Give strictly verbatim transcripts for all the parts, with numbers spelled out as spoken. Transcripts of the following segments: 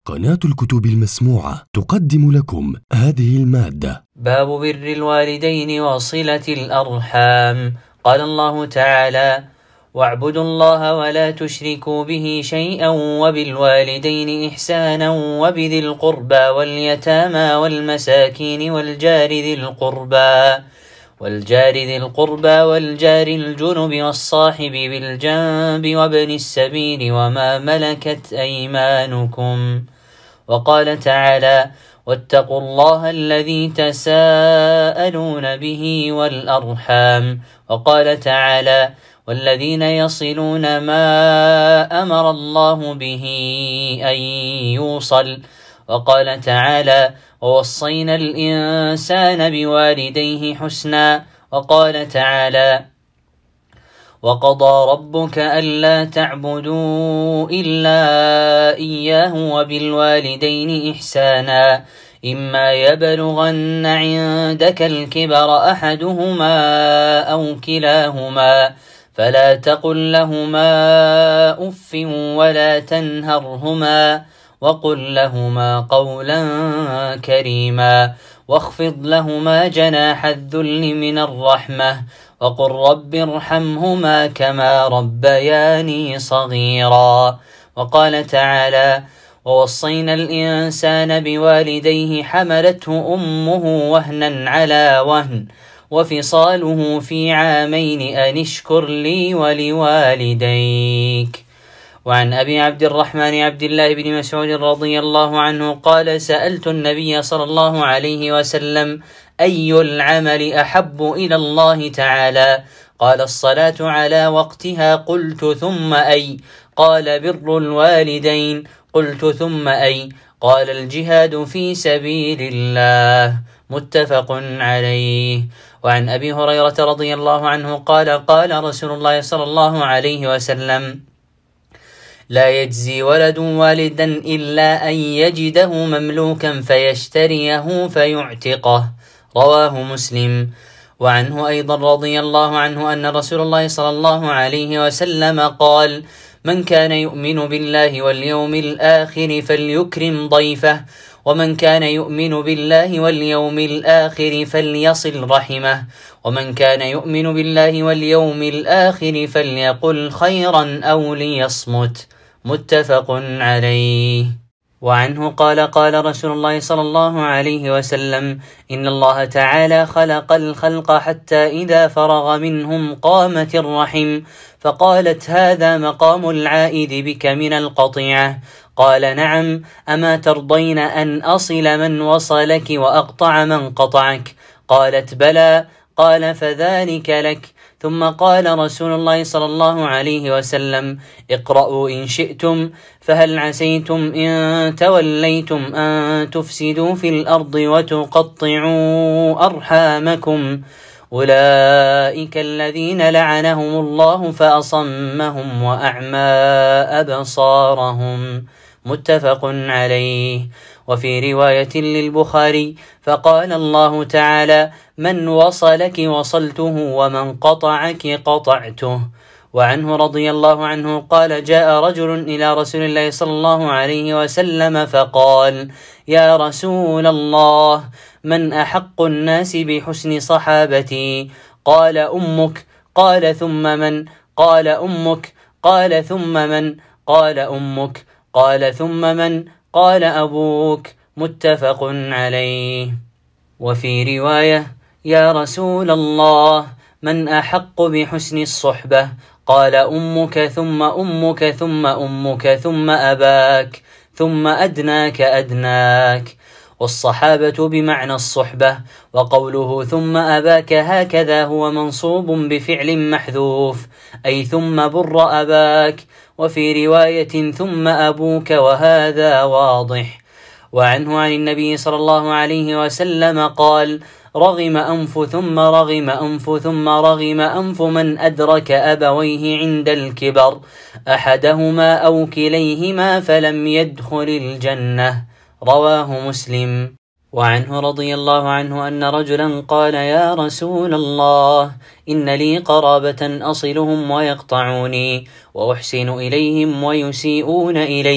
قناة الكتب المسموعة تقدم لكم هذه المادة. باب بر الوالدين وصلة الأرحام. قال الله تعالى: واعبدوا الله ولا تشركوا به شيئا وبالوالدين إحسانا وبذي القربى واليتامى والمساكين والجار ذي القربى والجار ذي القربى والجار الجنب والصاحب بالجنب وابن السبيل وما ملكت أيمانكم. وقال تعالى: واتقوا الله الذي تساءلون به والأرحام. وقال تعالى: والذين يصلون ما أمر الله به أن يوصل. وقال تعالى: ووصينا الإنسان بوالديه حسنا. وقال تعالى: وقضى ربك ألا تعبدوا إلا إياه وبالوالدين إحسانا إما يبلغن عندك الكبر أحدهما أو كلاهما فلا تقل لهما أف ولا تنهرهما وقل لهما قولا كريما واخفض لهما جناح الذل من الرحمة وقل رب ارحمهما كما ربياني صغيرا. وقال تعالى: ووصينا الإنسان بوالديه حملته أمه وهنا على وهن وفصاله في عامين أن اشكر لي ولوالديك. وعن أبي عبد الرحمن عبد الله بن مسعود رضي الله عنه قال: سألت النبي صلى الله عليه وسلم: أي العمل أحب إلى الله تعالى؟ قال: الصلاة على وقتها. قلت: ثم أي؟ قال: بر الوالدين. قلت: ثم أي؟ قال: الجهاد في سبيل الله. متفق عليه. وعن أبي هريرة رضي الله عنه قال: قال رسول الله صلى الله عليه وسلم: لا يجزي ولد والدا إلا أن يجده مملوكا فيشتريه فيعتقه. رواه مسلم. وعنه أيضا رضي الله عنه أن رسول الله صلى الله عليه وسلم قال: من كان يؤمن بالله واليوم الآخر فليكرم ضيفه، ومن كان يؤمن بالله واليوم الآخر فليصل رحمه، ومن كان يؤمن بالله واليوم الآخر فليقل خيرا أو ليصمت. متفق عليه. وعنه قال: قال رسول الله صلى الله عليه وسلم: إن الله تعالى خلق الخلق حتى إذا فرغ منهم قامت الرحم فقالت: هذا مقام العائد بك من القطيعة. قال: نعم، أما ترضين أن أصل من وصلك وأقطع من قطعك؟ قالت: بلى. قال: فذلك لك. ثم قال رسول الله صلى الله عليه وسلم: اقرأوا إن شئتم، فهل عسيتم إن توليتم أن تفسدوا في الأرض وتقطعوا أرحامكم؟ أولئك الذين لعنهم الله فأصمهم وأعمى أبصارهم. متفق عليه. وفي رواية للبخاري: فقال الله تعالى: من وصلك وصلته ومن قطعك قطعته. وعنه رضي الله عنه قال: جاء رجل إلى رسول الله صلى الله عليه وسلم فقال: يا رسول الله، من أحق الناس بحسن صحابتي؟ قال: أمك. قال: ثم من؟ قال: أمك. قال: ثم من؟ قال: أمك. قال: ثم من؟ قال: أبوك. متفق عليه. وفي رواية: يا رسول الله، من أحق بحسن الصحبة؟ قال: أمك ثم أمك ثم أمك ثم أباك ثم أدناك أدناك. والصحابة بمعنى الصحبة، وقوله ثم أباك هكذا هو منصوب بفعل محذوف، أي ثم بر أباك. وفي رواية: ثم أبوك، وهذا واضح. وعنه عن النبي صلى الله عليه وسلم قال: رغم أنف ثم رغم أنف ثم رغم أنف من أدرك أبويه عند الكبر أحدهما أو كليهما فلم يدخل الجنة. رواه مسلم. وعنه رضي الله عنه أن رجلا قال: يا رسول الله، إن لي قرابة أصلهم ويقطعوني وأحسن إليهم ويسيئون إلي،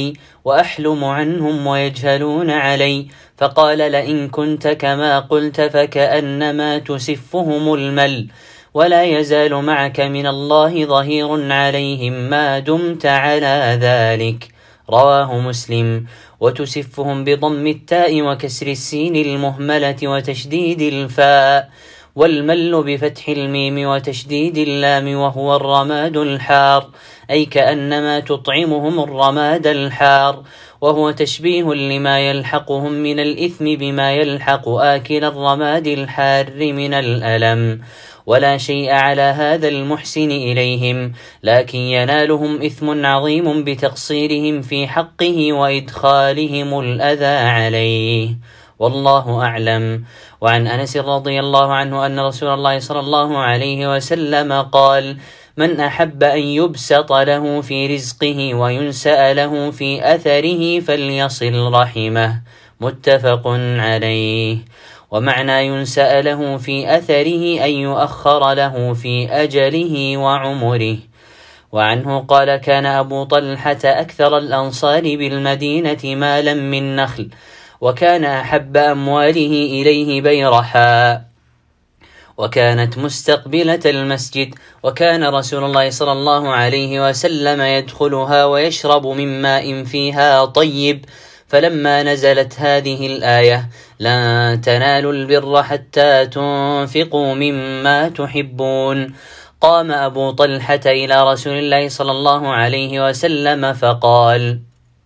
وأحلم عنهم ويجهلون علي، فقال لئن كنت كما قلت فكأنما تسفهم المل، ولا يزال معك من الله ظهير عليهم ما دمت على ذلك. رواه مسلم. وتسفهم بضم التاء وكسر السين المهملة وتشديد الفاء، والمل بفتح الميم وتشديد اللام، وهو الرماد الحار، أي كأنما تطعمهم الرماد الحار، وهو تشبيه لما يلحقهم من الإثم بما يلحق آكل الرماد الحار من الألم. ولا شيء على هذا المحسن إليهم، لكن ينالهم إثم عظيم بتقصيرهم في حقه وإدخالهم الأذى عليه، والله أعلم. وعن أنس رضي الله عنه أن رسول الله صلى الله عليه وسلم قال: من أحب أن يبسط له في رزقه وينسأ له في أثره فليصل رحمه، متفق عليه. ومعنى ينسأ له في أثره أن يؤخر له في أجله وعمره. وعنه قال: كان أبو طلحة أكثر الأنصار بالمدينة مالا من نخل، وكان أحب أمواله إليه بيرحاء، وكانت مستقبلة المسجد، وكان رسول الله صلى الله عليه وسلم يدخلها ويشرب من ماء فيها طيب. فلما نزلت هذه الآية: لن تنالوا البر حتى تنفقوا مما تحبون، قام أبو طلحة إلى رسول الله صلى الله عليه وسلم فقال: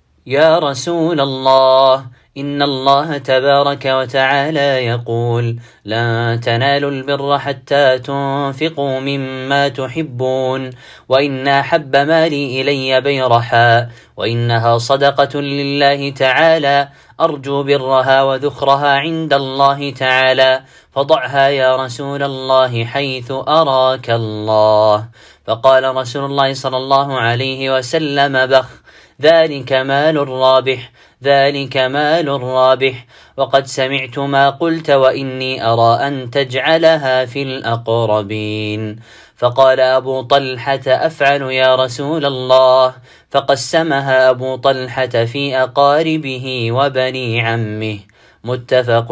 يا رسول الله، إن الله تبارك وتعالى يقول: لن تنالوا البر حتى تنفقوا مما تحبون، وإن أحب مالي إلي بيرحاء، وإنها صدقة لله تعالى، أرجو برها وذخرها عند الله تعالى، فضعها يا رسول الله حيث أراك الله. فقال رسول الله صلى الله عليه وسلم: بخ، ذلك مال رابح، ذلك مال رابح، وقد سمعت ما قلت، وإني أرى أن تجعلها في الأقربين. فقال أبو طلحة: أفعل يا رسول الله. فقسمها أبو طلحة في أقاربه وبني عمه، متفق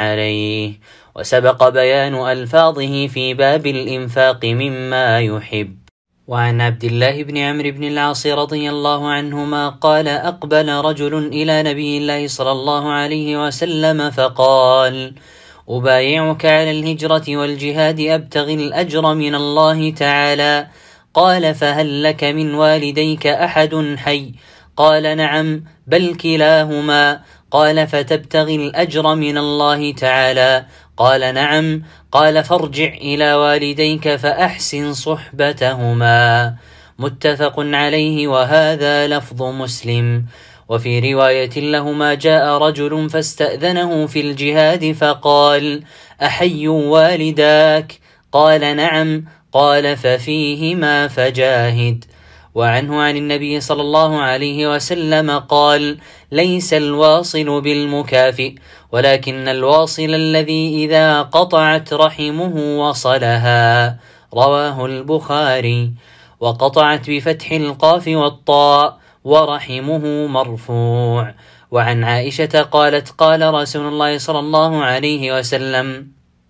عليه. وسبق بيان ألفاظه في باب الإنفاق مما يحب. وعن عبد الله بن عمرو بن العاص رضي الله عنهما قال: أقبل رجل إلى نبي الله صلى الله عليه وسلم فقال: أبايعك على الهجرة والجهاد أبتغي الأجر من الله تعالى. قال: فهل لك من والديك أحد حي؟ قال: نعم، بل كلاهما. قال: فتبتغي الأجر من الله تعالى؟ قال: نعم. قال: فارجع إلى والديك فأحسن صحبتهما، متفق عليه، وهذا لفظ مسلم. وفي رواية لهما: جاء رجل فاستأذنه في الجهاد فقال: أحي والداك؟ قال: نعم. قال: ففيهما فجاهد. وعنه عن النبي صلى الله عليه وسلم قال: ليس الواصل بالمكافئ، ولكن الواصل الذي إذا قطعت رحمه وصلها. رواه البخاري. وقطعت بفتح القاف والطاء، ورحمه مرفوع. وعن عائشة قالت: قال رسول الله صلى الله عليه وسلم: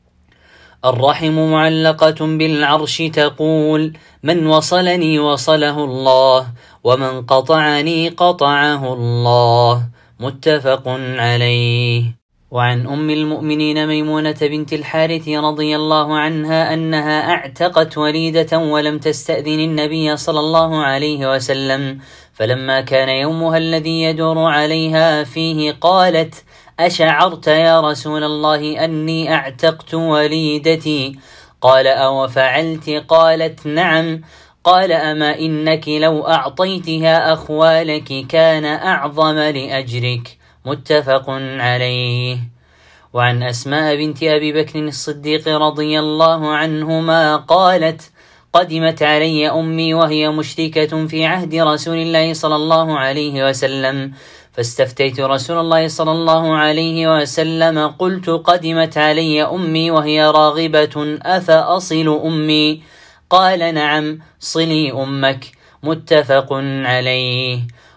الرحم معلقة بالعرش تقول: من وصلني وصله الله، ومن قطعني قطعه الله، متفق عليه. وعن أم المؤمنين ميمونة بنت الحارث رضي الله عنها أنها اعتقت وليدة ولم تستأذن النبي صلى الله عليه وسلم، فلما كان يومها الذي يدور عليها فيه قالت: أشعرت يا رسول الله أني اعتقت وليدتي؟ قال: أو فعلت؟ قالت: نعم. قال: أما إنك لو أعطيتها أخوالك كان أعظم لأجرك، متفق عليه. وعن أسماء بنت أبي بكر الصديق رضي الله عنهما قالت: قدمت علي أمي وهي مشركة في عهد رسول الله صلى الله عليه وسلم، فاستفتيت رسول الله صلى الله عليه وسلم، قلت: قدمت علي أمي وهي راغبة، أفأصل أمي؟ قال: نعم، صلي أمك، متفق عليه.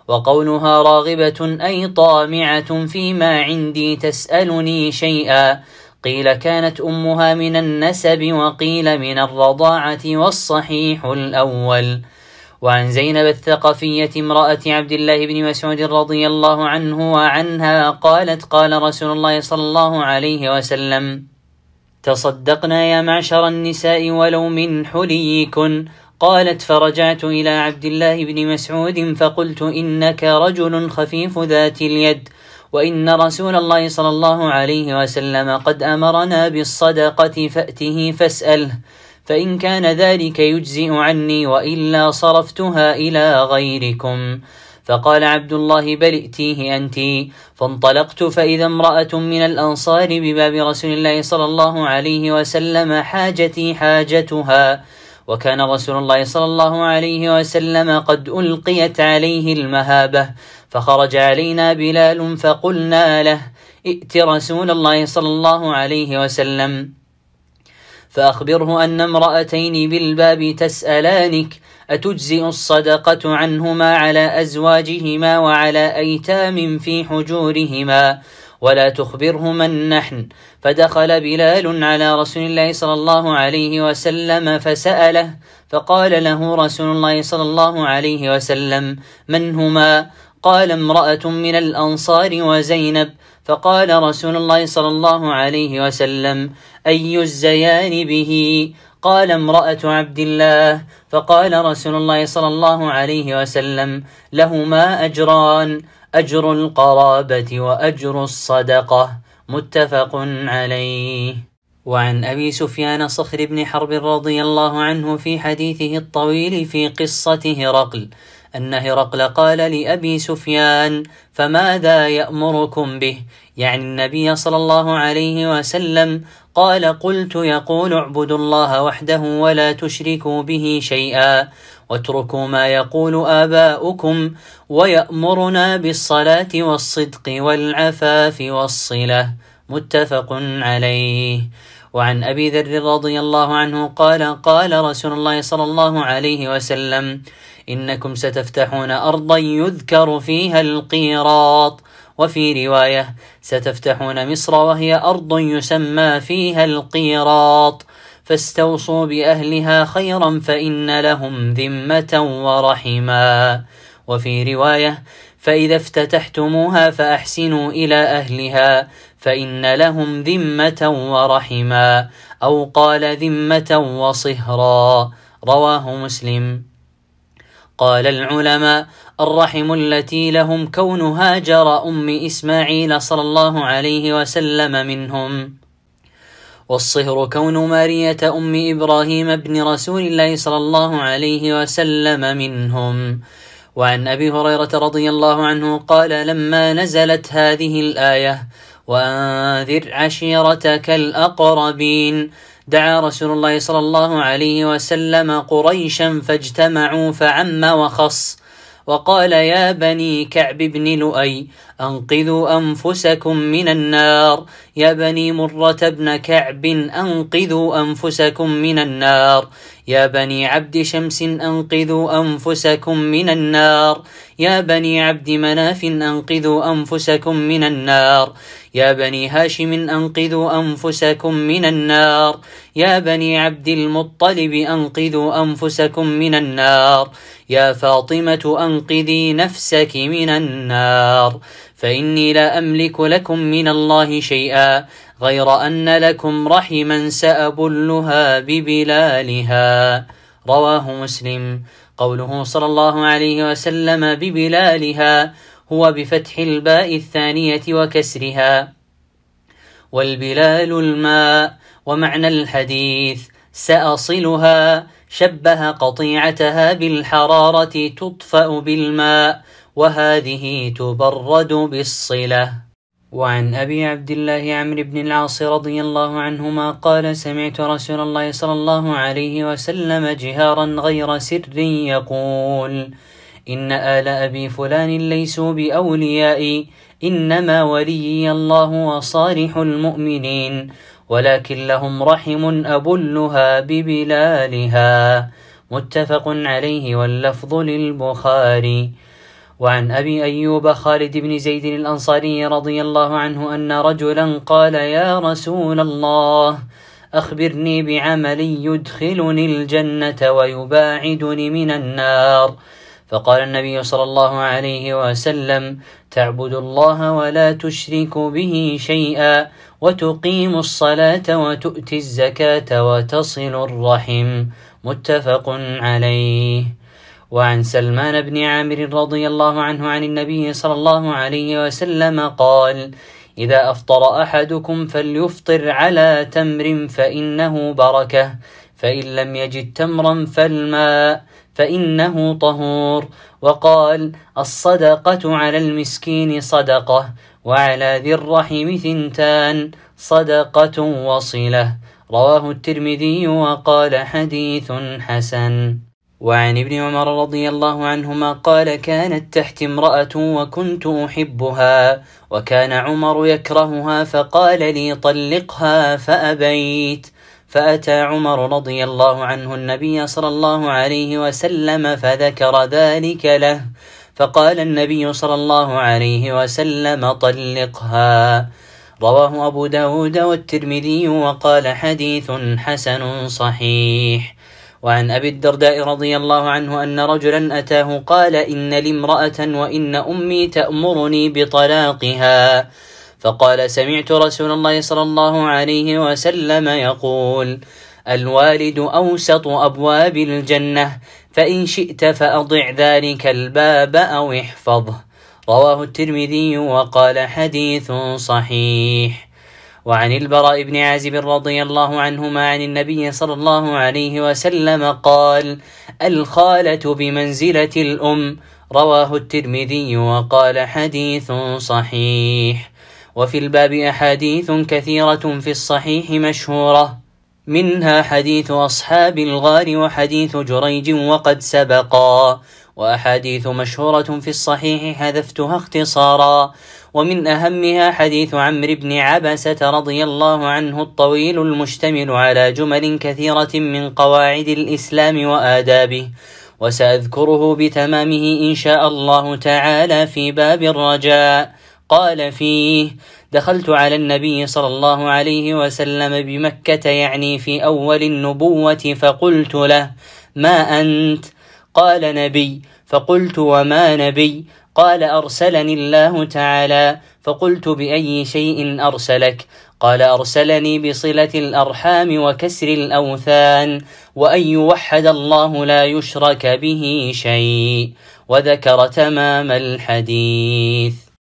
وقولها راغبة أي طامعة فيما عندي تسألني شيئا. قيل كانت أمها من النسب وقيل من الرضاعة، والصحيح الأول. وعن زينب الثقفية امرأة عبد الله بن مسعود رضي الله عنه وعنها قالت قال رسول الله صلى الله عليه وسلم: تصدقنا يا معشر النساء ولو من حليكن. قالت: فرجعت إلى عبد الله بن مسعود فقلت: إنك رجل خفيف ذات اليد، وإن رسول الله صلى الله عليه وسلم قد أمرنا بالصدقة فأته فاسأله، فإن كان ذلك يجزئ عني، وإلا صرفتها إلى غيركم. فقال عبد الله: بل ائتيه أنت. فانطلقت فإذا امرأة من الأنصار بباب رسول الله صلى الله عليه وسلم حاجتي حاجتها، وكان رسول الله صلى الله عليه وسلم قد ألقيت عليه المهابة، فخرج علينا بلال فقلنا له: ائت رسول الله صلى الله عليه وسلم فأخبره أن امرأتين بالباب تسألانك أتجزئ الصدقة عنهما على أزواجهما وعلى أيتام في حجورهما، ولا تخبرهما النحن. فدخل بلال على رسول الله صلى الله عليه وسلم فسأله، فقال له رسول الله صلى الله عليه وسلم: من هما؟ قال: امرأة من الأنصار وزينب. فقال رسول الله صلى الله عليه وسلم: أي الزيان به؟ قال: امرأة عبد الله. فقال رسول الله صلى الله عليه وسلم: لهما أجران، أجر القرابة وأجر الصدقة. متفق عليه. وعن أبي سفيان صخر بن حرب رضي الله عنه في حديثه الطويل في قصة هرقل أن هرقل قال لأبي سفيان: فماذا يأمركم به؟ يعني النبي صلى الله عليه وسلم. قال: قلت: يقول اعبدوا الله وحده ولا تشركوا به شيئا، واتركوا ما يقول آباؤكم، ويأمرنا بالصلاة والصدق والعفاف والصلة. متفق عليه. وعن أبي ذر رضي الله عنه قال: قال رسول الله صلى الله عليه وسلم: إنكم ستفتحون أرضا يذكر فيها القيراط. وفي رواية: ستفتحون مصر وهي أرض يسمى فيها القيراط، فاستوصوا بأهلها خيرا فإن لهم ذمة ورحما. وفي رواية: فإذا افتتحتموها فأحسنوا إلى أهلها فإن لهم ذمة ورحما، أو قال ذمة وصهرا. رواه مسلم. قال العلماء: الرحم التي لهم كون هاجر أم إسماعيل صلى الله عليه وسلم منهم، والصهر كون مارية أم إبراهيم بن رسول الله صلى الله عليه وسلم منهم. وعن أبي هريرة رضي الله عنه قال: لما نزلت هذه الآية: وأنذر عشيرتك الأقربين، دعا رسول الله صلى الله عليه وسلم قريشا فاجتمعوا فعم وخص، وقال: يا بني كعب بن لؤي أنقذوا أنفسكم من النار، يا بني مرة بن كعب أنقذوا أنفسكم من النار، يا بني عبد شمس أنقذوا أنفسكم من النار، يا بني عبد مناف أنقذوا أنفسكم من النار، يا بني هاشم أنقذوا أنفسكم من النار، يا بني عبد المطلب أنقذوا أنفسكم من النار، يا فاطمة أنقذي نفسك من النار، فإني لا أملك لكم من الله شيئا غير أن لكم رحما سأبلها ببلالها. رواه مسلم. قوله صلى الله عليه وسلم ببلالها هو بفتح الباء الثانية وكسرها، والبلال الماء. ومعنى الحديث: سأصلها، شبه قطيعتها بالحرارة تطفأ بالماء، وهذه تبرد بالصلة. وعن أبي عبد الله عمرو بن العاص رضي الله عنهما قال: سمعت رسول الله صلى الله عليه وسلم جهارا غير سر يقول: إن آل أبي فلان ليسوا بأوليائي، إنما وليي الله وصالح المؤمنين، ولكن لهم رحم أبلها ببلالها. متفق عليه، واللفظ للبخاري. وعن أبي أيوب خالد بن زيد الأنصاري رضي الله عنه أن رجلا قال: يا رسول الله، أخبرني بعمل يدخلني الجنة ويباعدني من النار. فقال النبي صلى الله عليه وسلم: تعبد الله ولا تشرك به شيئا، وتقيم الصلاة وتؤتي الزكاة وتصل الرحم. متفق عليه. وعن سلمان بن عامر رضي الله عنه عن النبي صلى الله عليه وسلم قال: إذا أفطر أحدكم فليفطر على تمر فإنه بركة، فإن لم يجد تمرا فالماء فإنه طهور. وقال: الصدقة على المسكين صدقة، وعلى ذي الرحم ثنتان، صدقة وصلة. رواه الترمذي وقال: حديث حسن. وعن ابن عمر رضي الله عنهما قال: كانت تحت امرأة وكنت أحبها، وكان عمر يكرهها، فقال لي: طلقها، فأبيت. فأتى عمر رضي الله عنه النبي صلى الله عليه وسلم فذكر ذلك له، فقال النبي صلى الله عليه وسلم: طلقها. رواه أبو داود والترمذي وقال: حديث حسن صحيح. وعن أبي الدرداء رضي الله عنه أن رجلا أتاه قال: إن لي امرأة وإن أمي تأمرني بطلاقها. فقال: سمعت رسول الله صلى الله عليه وسلم يقول: الوالد أوسط أبواب الجنة، فإن شئت فأضع ذلك الباب أو احفظه. رواه الترمذي وقال: حديث صحيح. وعن البراء بن عازب رضي الله عنهما عن النبي صلى الله عليه وسلم قال: الخالة بمنزلة الأم. رواه الترمذي وقال: حديث صحيح. وفي الباب أحاديث كثيرة في الصحيح مشهورة، منها حديث أصحاب الغار وحديث جريج وقد سبقا، وأحاديث مشهورة في الصحيح حذفتها اختصارا. ومن أهمها حديث عمرو بن عبسة رضي الله عنه الطويل المشتمل على جمل كثيرة من قواعد الإسلام وآدابه، وسأذكره بتمامه إن شاء الله تعالى في باب الرجاء. قال فيه: دخلت على النبي صلى الله عليه وسلم بمكة، يعني في أول النبوة، فقلت له: ما أنت؟ قال: نبي. فقلت: وما نبي؟ قال: أرسلني الله تعالى. فقلت: بأي شيء أرسلك؟ قال: أرسلني بصلة الأرحام وكسر الأوثان، وأن يوحد الله لا يشرك به شيء. وذكر تمام الحديث.